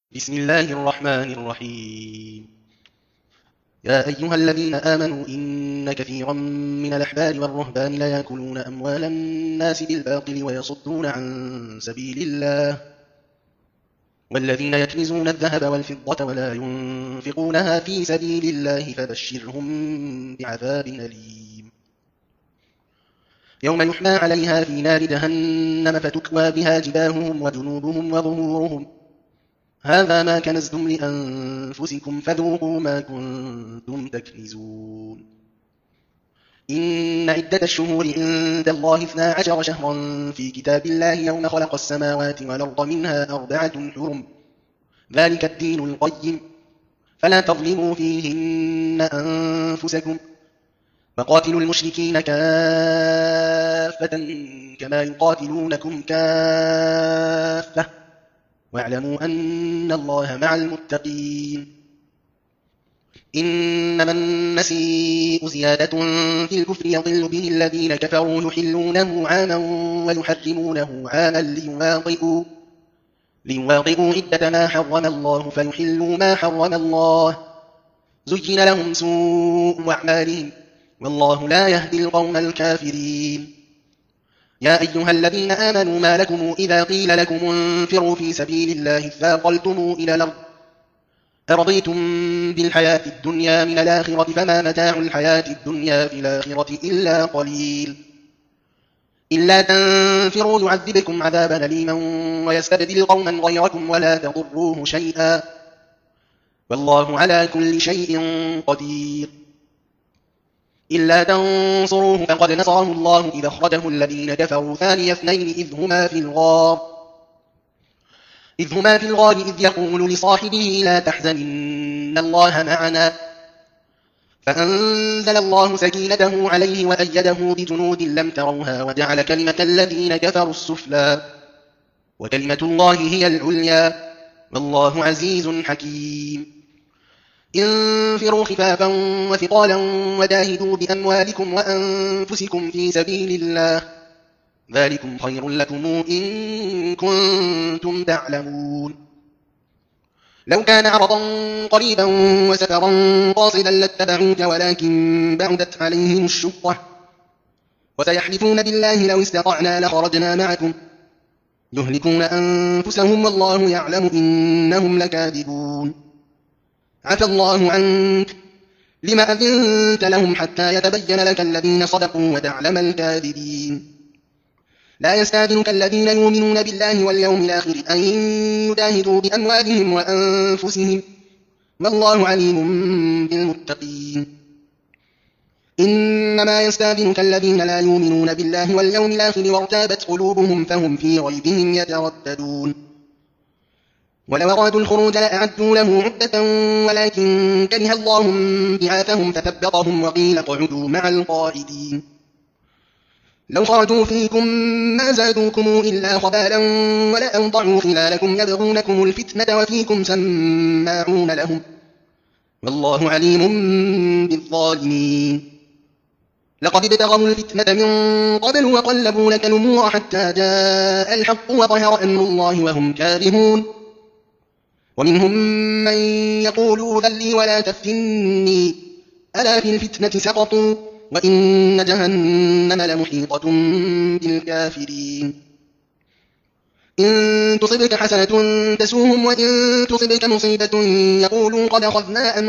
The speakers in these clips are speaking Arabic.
بسم الله الرحمن الرحيم. يا أيها الذين آمنوا إن كثيرا من الأحبار والرهبان ليأكلون أموال الناس بالباطل ويصدون عن سبيل الله، والذين يكنزون الذهب والفضة ولا ينفقونها في سبيل الله فبشرهم بعذاب أليم. يوم يحمى عليها في نار جهنم فتكوى بها جباههم وجنوبهم وظهورهم، هذا ما كنزتم لأنفسكم فذوقوا ما كنتم تكنزون. إن عدة الشهور عند الله 12 شهرا في كتاب الله يوم خلق السماوات والأرض منها 4 حرم، ذلك الدين القيم، فلا تظلموا فيهن أنفسكم، وقاتلوا المشركين كافة كما يقاتلونكم كافة، واعلموا أن الله مع المتقين. إنما النسيء زيادة في الكفر يضل به الذين كفروا يحلونه عاما ويحرمونه عاما ليواطئوا عدة ما حرم الله فيحلوا ما حرم الله، زين لهم سوء أعمالهم والله لا يهدي القوم الكافرين. يا أيها الذين آمنوا ما لكم إذا قيل لكم انفروا في سبيل الله اثاقلتم إلى الأرض أرضيتم بالحياة الدنيا من الآخرة فما متاع الحياة الدنيا في الآخرة إلا قليل. إلا تنفروا يعذبكم عذابا أليما ويستبدل قوما غيركم ولا تضروه شيئا والله على كل شيء قدير. إلا تنصروه فقد نصره الله إذ أخرجه الذين كفروا ثاني اثنين إذ هما في الغار إذ يقول لصاحبه لا تحزن إن الله معنا، فأنزل الله سكينته عليه وأيده بجنود لم تروها وجعل كلمة الذين كفروا السفلى وكلمة الله هي العليا والله عزيز حكيم. انفروا خفافا وثقالا وجاهدوا بأموالكم وأنفسكم في سبيل الله ذلكم خير لكم إن كنتم تعلمون. لو كان عرضا قريبا وسفرا قاصدا لاتبعوك ولكن بعدت عليهم الشقة وسيحلفون بالله لو استطعنا لخرجنا معكم يهلكون أنفسهم والله يعلم إنهم لكاذبون. عفى الله عنك لما أذنت لهم حتى يتبين لك الذين صدقوا وتعلم الكاذبين. لا يستأذنك الذين يؤمنون بالله واليوم الآخر أن يجاهدوا بأموالهم وأنفسهم والله عليم بالمتقين. إنما يستأذنك الذين لا يؤمنون بالله واليوم الآخر وارتابت قلوبهم فهم في ريبهم يترددون. ولو أرادوا الخروج لأعدوا له عدة ولكن كره الله بعاثهم فثبطهم وقيل اقعدوا مع القاعدين. لو خرجوا فيكم ما زادوكم إلا خبالا ولا أوضعوا خلالكم يبغونكم الفتنة وفيكم سماعون لهم والله عليم بالظالمين. لقد ابتغوا الفتنة من قبل وقلبوا لك الأمور حتى جاء الحق وظهر أمر الله وهم كارهون. ومنهم من يقول ذلي ولا تفتني ألا في الفتنة سقطوا وإن جهنم لمحيطة بالكافرين. إن تصبك حسنة تسوهم وإن تصبك مصيبة يقولوا قد أخذنا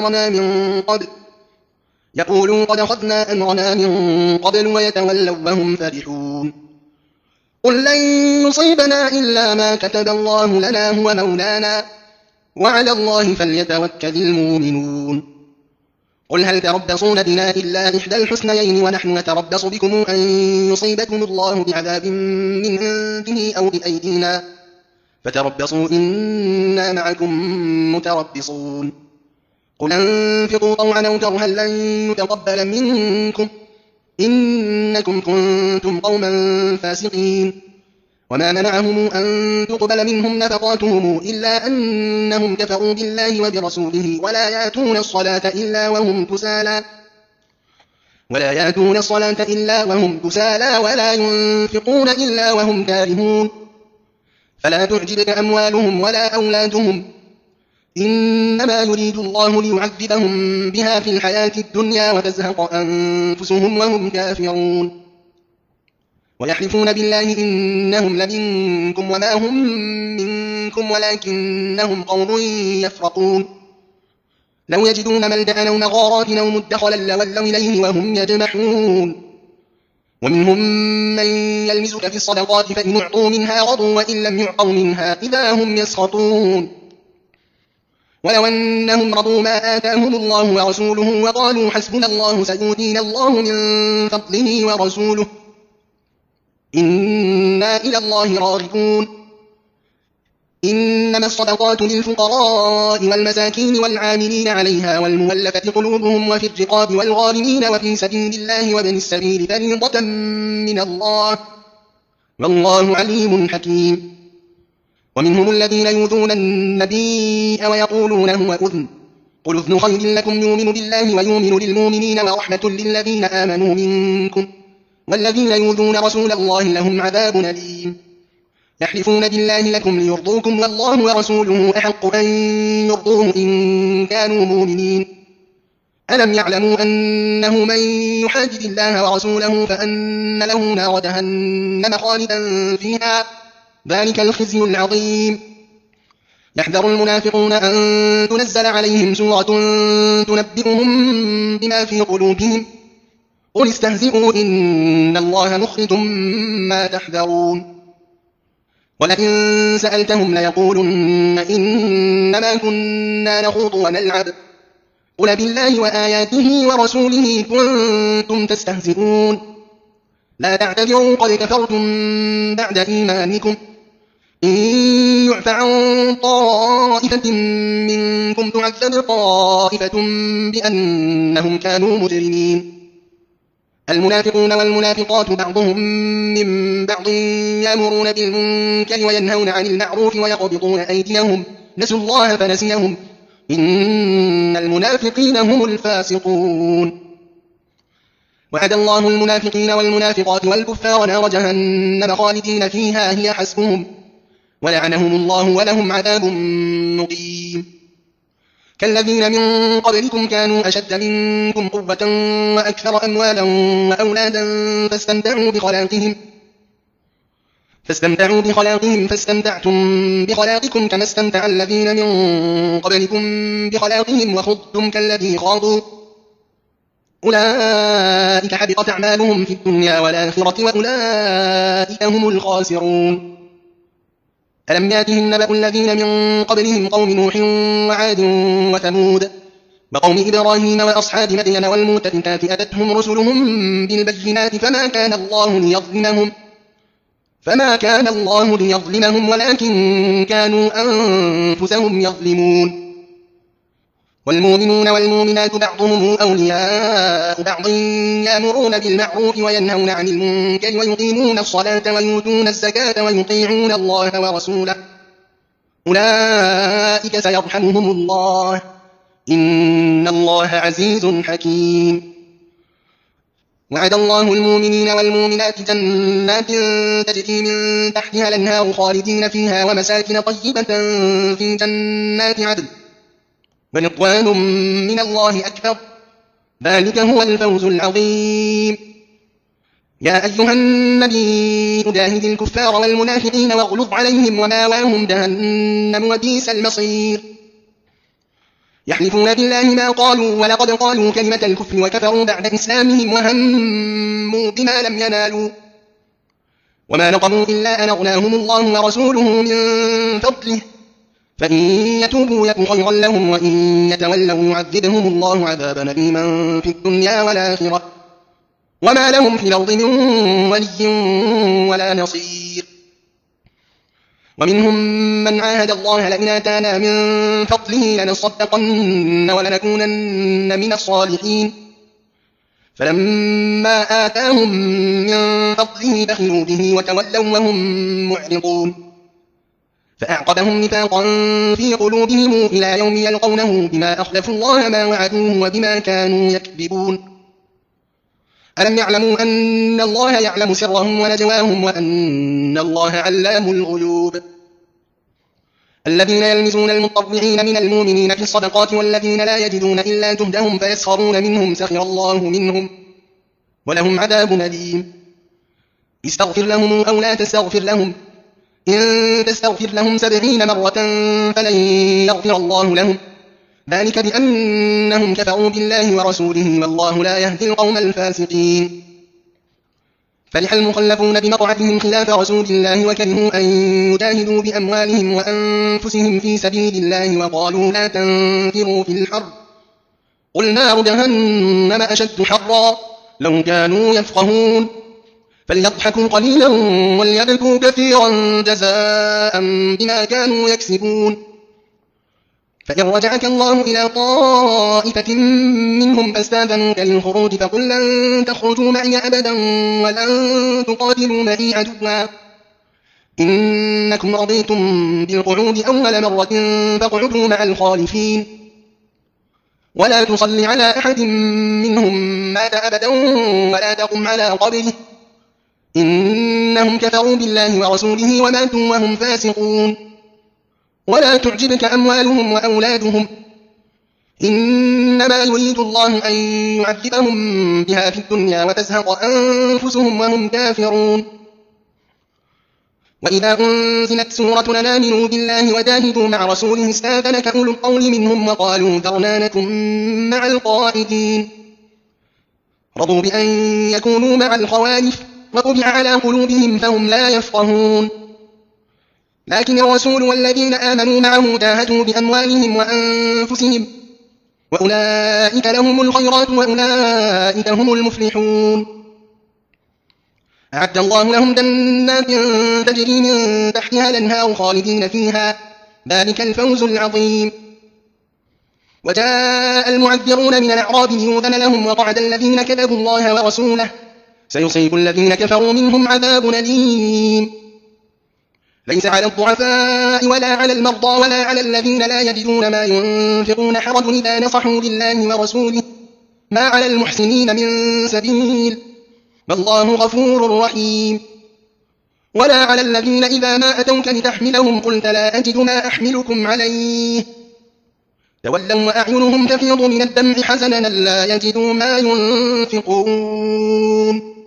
أمرنا من قبل ويتولوا وهم فرحون. قل لن يصيبنا إلا ما كتب الله لنا هو مولانا وعلى الله فليتوكل المؤمنون. قل هل تربصون بنا إلا إحدى الحسنيين ونحن نتربص بكم أن يصيبكم الله بعذاب من عنده أو بأيدينا فتربصوا إنا معكم متربصون. قل انفقوا طوعا أو كرها لن يتقبل منكم إنكم كنتم قوما فاسقين. وما منعهم أن تقبل منهم نفقاتهم إلا أنهم كفروا بالله وبرسوله ولا يأتون الصلاة إلا وهم كسالى ولا ينفقون إلا وهم كارهون. فلا تعجبك أموالهم ولا أولادهم إنما يريد الله ليعذبهم بها في الحياة الدنيا وتزهق أنفسهم وهم كافرون ويحلفون بالله إنهم لمنكم وما هم منكم ولكنهم قوم يفرقون لو يجدون ملجأ أو مغارات أو مدخلا لولوا إليه وهم يجمحون ومنهم من يلمزك في الصدقات فإن أعطوا منها رضوا وإن لم يعطوا منها إذا هم يسخطون ولو أنهم رضوا ما آتاهم الله ورسوله وقالوا حسبنا الله سيؤتينا الله من فضله ورسوله إنا إلى الله راغبون إنما الصدقات للفقراء والمساكين والعاملين عليها والمولفة قلوبهم وفي الرقاب والغارمين وفي سبيل الله وابن السبيل فريضة من الله والله عليم حكيم ومنهم الذين يؤذون النبي ويقولون هو أذن قل أذن خير لكم يؤمن بالله ويؤمن للمؤمنين ورحمة للذين آمنوا منكم والذين يؤذون رسول الله لهم عذاب أليم يحلفون بالله لكم ليرضوكم والله ورسوله أحق أن يرضوه إن كانوا مؤمنين ألم يعلموا أنه من يحادد الله ورسوله فأن له نار جهنم خالدا فيها ذلك الخزي العظيم يحذر المنافقون أن تنزل عليهم سورة تنبئهم بما في قلوبهم قل استهزئوا إن الله مخرج ما تحذرون ولئن سألتهم ليقولن إنما كنا نخوض ونلعب قل بالله وآياته ورسوله كنتم تستهزئون لا تعتذروا قد كفرتم بعد إيمانكم إن يعف عن طائفة منكم تعذب طائفة بأنهم كانوا مجرمين المنافقون والمنافقات بعضهم من بعض يأمرون بالمنكر وينهون عن المعروف ويقبضون أيديهم نسوا الله فنسيهم إن المنافقين هم الفاسقون وعد الله المنافقين والمنافقات والكفار نار جهنم خالدين فيها هي حسبهم ولعنهم الله ولهم عذاب مقيم كالذين من قبلكم كانوا أشد منكم قوة وأكثر أموالا وأولادا فاستمتعوا بخلاقهم فاستمتعتم بخلاقكم كما استمتع الذين من قبلكم بخلاقهم وخضتم كالذي خاضوا أولئك حبطت أعمالهم في الدنيا والآخرة وأولئك هم الخاسرون ألم يأتهم نبأ الذين من قبلهم قوم نوح وعاد وثمود وقوم إبراهيم وأصحاب مدين والمؤتفكات أتتهم رسلهم بالبينات فما كان الله ليظلمهم ولكن كانوا أنفسهم يظلمون والمؤمنون والمؤمنات بعضهم أولياء بعض يأمرون بالمعروف وينهون عن المنكر ويقيمون الصلاة ويؤتون الزكاة ويطيعون الله ورسوله أولئك سيرحمهم الله إن الله عزيز حكيم وعد الله المؤمنين والمؤمنات جنات تجري من تحتها الأنهار خالدين فيها ومساكن طيبة في جنات عدن ورضوان من الله أكبر ذلك هو الفوز العظيم يا أيها النبي جاهد الكفار والمنافقين واغلظ عليهم وماواهم جهنم وبئس المصير يحلفون بالله ما قالوا ولقد قالوا كلمة الكفر وكفروا بعد إسلامهم وهموا بما لم ينالوا وما نقموا إلا أن أغناهم الله ورسوله من فضله فإن يتوبوا يك خيرا لهم وإن يتولوا يعذبهم الله عذابا أليما في الدنيا والآخرة وما لهم في الأرض من ولي ولا نصير ومنهم من عاهد الله لئن آتانا من فضله لنصدقن ولنكونن من الصالحين فلما آتاهم من فضله بخلوا به وتولوا وهم معرضون فأعقبهم نفاقا في قلوبهم إلى يوم يلقونه بما أخلفوا الله ما وعدوه وبما كانوا يكذبون ألم يعلموا أن الله يعلم سرهم ونجواهم وأن الله علام الغيوب الذين يلمزون المطوعين من المؤمنين في الصدقات والذين لا يجدون إلا جهدهم فيسخرون منهم سخر الله منهم ولهم عذاب أليم استغفر لهم أو لا تستغفر لهم إن تستغفر لهم 70 مرة فلن يغفر الله لهم ذلك بأنهم كفروا بالله ورسوله والله لا يهدي القوم الفاسقين فرح المخلفون بمقعدهم خلاف رسول الله وكرهوا أن يجاهدوا بأموالهم وأنفسهم في سبيل الله وقالوا لا تنفروا في الحر قل نار جهنم أشد حرا لو كانوا يفقهون فليضحكوا قليلا وليبكوا كثيرا جزاء بما كانوا يكسبون فإن رجعك الله إلى طائفة منهم فاستاذنوك للخروج فقل لن تخرجوا معي أبدا ولن تقاتلوا معي عدوا إنكم رضيتم بالقعود أول مرة فاقعدوا مع الخالفين ولا تصل على أحد منهم مات أبدا ولا تقم على قبره إنهم كفروا بالله ورسوله وماتوا وهم فاسقون ولا تعجبك أموالهم وأولادهم إنما يريد الله أن يعذبهم بها في الدنيا وتزهق أنفسهم وهم كافرون وإذا أنزلت سورة آمنوا بالله وجاهدوا مع رسوله استاذنك أولو القول منهم وقالوا ذرنا نكن مع القائدين رضوا بأن يكونوا مع الخوالف وطبع على قلوبهم فهم لا يفقهون لكن الرسول والذين آمنوا معه جاهدوا بأموالهم وأنفسهم وأولئك لهم الخيرات وأولئك هم المفلحون أعد الله لهم جنات تجري من تحتها الأنهار خالدين فيها ذلك الفوز العظيم وجاء المعذرون من الأعراب ليؤذن لهم وقعد الذين كذبوا الله ورسوله سيصيب الذين كفروا منهم عذاب أليم ليس على الضعفاء ولا على المرضى ولا على الذين لا يجدون ما ينفقون حرج إذا نصحوا لله ورسوله ما على المحسنين من سبيل والله غفور رحيم ولا على الذين إذا ما أتوك لتحملهم قلت لا أجد ما أحملكم عليه تولوا وأعينهم تفيض من الدمع حزنا لا يجدوا ما ينفقون